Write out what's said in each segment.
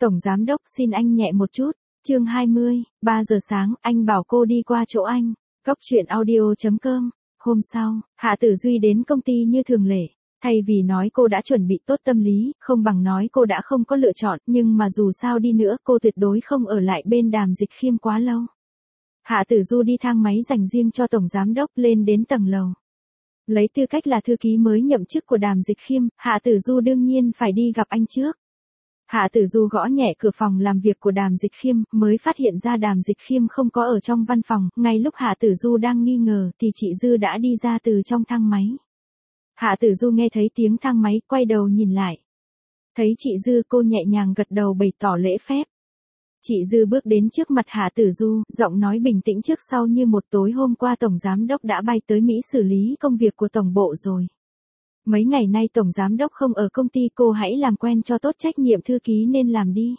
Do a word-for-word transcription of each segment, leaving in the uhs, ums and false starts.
Tổng giám đốc xin anh nhẹ một chút. Chương hai mươi, ba giờ sáng, anh bảo cô đi qua chỗ anh. Góc truyện audio chấm com. Hôm sau, Hạ Tử Duy đến công ty như thường lệ. Thay vì nói cô đã chuẩn bị tốt tâm lý, không bằng nói cô đã không có lựa chọn, nhưng mà dù sao đi nữa cô tuyệt đối không ở lại bên Đàm Dịch Khiêm quá lâu. Hạ Tử Du đi thang máy dành riêng cho Tổng Giám Đốc lên đến tầng lầu. Lấy tư cách là thư ký mới nhậm chức của Đàm Dịch Khiêm, Hạ Tử Du đương nhiên phải đi gặp anh trước. Hạ Tử Du gõ nhẹ cửa phòng làm việc của Đàm Dịch Khiêm, mới phát hiện ra Đàm Dịch Khiêm không có ở trong văn phòng, ngay lúc Hạ Tử Du đang nghi ngờ thì chị Dư đã đi ra từ trong thang máy. Hạ Tử Du nghe thấy tiếng thang máy, quay đầu nhìn lại. Thấy chị Dư, cô nhẹ nhàng gật đầu bày tỏ lễ phép. Chị Dư bước đến trước mặt Hạ Tử Du, giọng nói bình tĩnh trước sau như một. Tối hôm qua Tổng Giám Đốc đã bay tới Mỹ xử lý công việc của Tổng Bộ rồi. Mấy ngày nay Tổng Giám Đốc không ở công ty, cô hãy làm quen cho tốt, trách nhiệm thư ký nên làm đi.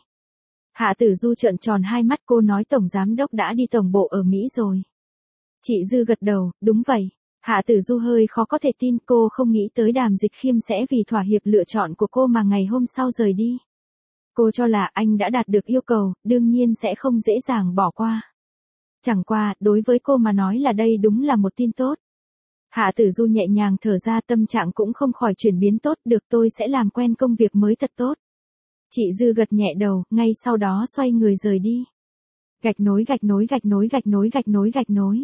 Hạ Tử Du trợn tròn hai mắt, cô nói Tổng Giám Đốc đã đi Tổng Bộ ở Mỹ rồi. Chị Dư gật đầu, đúng vậy. Hạ Tử Du hơi khó có thể tin, cô không nghĩ tới Đàm Dịch Khiêm sẽ vì thỏa hiệp lựa chọn của cô mà ngày hôm sau rời đi. Cô cho là anh đã đạt được yêu cầu, đương nhiên sẽ không dễ dàng bỏ qua. Chẳng qua, đối với cô mà nói là đây đúng là một tin tốt. Hạ Tử Du nhẹ nhàng thở ra, tâm trạng cũng không khỏi chuyển biến tốt, được, tôi sẽ làm quen công việc mới thật tốt. Chị Dư gật nhẹ đầu, ngay sau đó xoay người rời đi. Gạch nối gạch nối gạch nối gạch nối gạch nối gạch nối.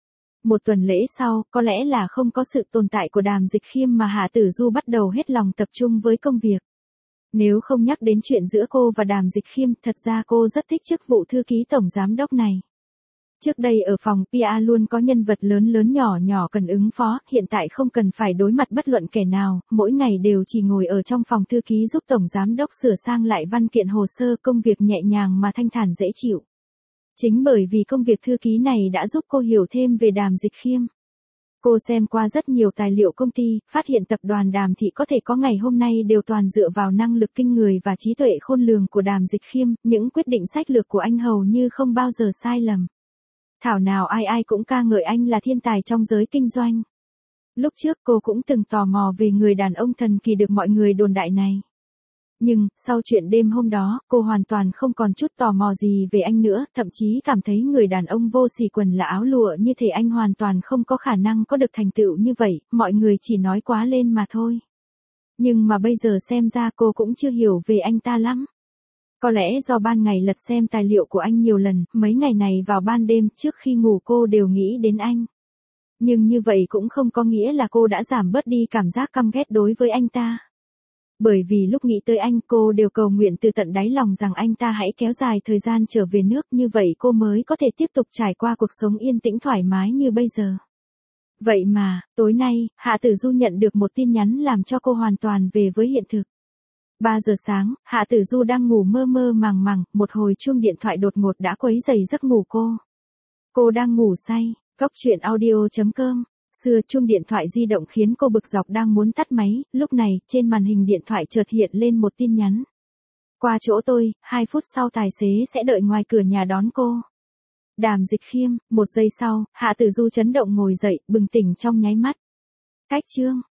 Một tuần lễ sau, có lẽ là không có sự tồn tại của Đàm Dịch Khiêm mà Hạ Tử Du bắt đầu hết lòng tập trung với công việc. Nếu không nhắc đến chuyện giữa cô và Đàm Dịch Khiêm, thật ra cô rất thích chức vụ thư ký Tổng Giám Đốc này. Trước đây ở phòng pê e luôn có nhân vật lớn lớn nhỏ nhỏ cần ứng phó, hiện tại không cần phải đối mặt bất luận kẻ nào, mỗi ngày đều chỉ ngồi ở trong phòng thư ký giúp Tổng Giám Đốc sửa sang lại văn kiện hồ sơ, công việc nhẹ nhàng mà thanh thản dễ chịu. Chính bởi vì công việc thư ký này đã giúp cô hiểu thêm về Đàm Dịch Khiêm. Cô xem qua rất nhiều tài liệu công ty, phát hiện tập đoàn Đàm Thị có thể có ngày hôm nay đều toàn dựa vào năng lực kinh người và trí tuệ khôn lường của Đàm Dịch Khiêm, những quyết định sách lược của anh hầu như không bao giờ sai lầm. Thảo nào ai ai cũng ca ngợi anh là thiên tài trong giới kinh doanh. Lúc trước cô cũng từng tò mò về người đàn ông thần kỳ được mọi người đồn đại này. Nhưng, sau chuyện đêm hôm đó, cô hoàn toàn không còn chút tò mò gì về anh nữa, thậm chí cảm thấy người đàn ông vô xì quần là áo lụa như thể anh hoàn toàn không có khả năng có được thành tựu như vậy, mọi người chỉ nói quá lên mà thôi. Nhưng mà bây giờ xem ra cô cũng chưa hiểu về anh ta lắm. Có lẽ do ban ngày lật xem tài liệu của anh nhiều lần, mấy ngày này vào ban đêm trước khi ngủ cô đều nghĩ đến anh. Nhưng như vậy cũng không có nghĩa là cô đã giảm bớt đi cảm giác căm ghét đối với anh ta. Bởi vì lúc nghĩ tới anh, cô đều cầu nguyện từ tận đáy lòng rằng anh ta hãy kéo dài thời gian trở về nước, như vậy cô mới có thể tiếp tục trải qua cuộc sống yên tĩnh thoải mái như bây giờ. Vậy mà, tối nay, Hạ Tử Du nhận được một tin nhắn làm cho cô hoàn toàn về với hiện thực. ba giờ sáng, Hạ Tử Du đang ngủ mơ mơ màng màng, một hồi chuông điện thoại đột ngột đã quấy rầy giấc ngủ cô. Cô đang ngủ say, góc truyện audio chấm com. Xưa chuông điện thoại di động khiến cô bực dọc đang muốn tắt máy, lúc này, trên màn hình điện thoại chợt hiện lên một tin nhắn. Qua chỗ tôi, hai phút sau tài xế sẽ đợi ngoài cửa nhà đón cô. Đàm Dịch Khiêm. Một giây sau, Hạ Tử Du chấn động ngồi dậy, bừng tỉnh trong nháy mắt. Cách chương.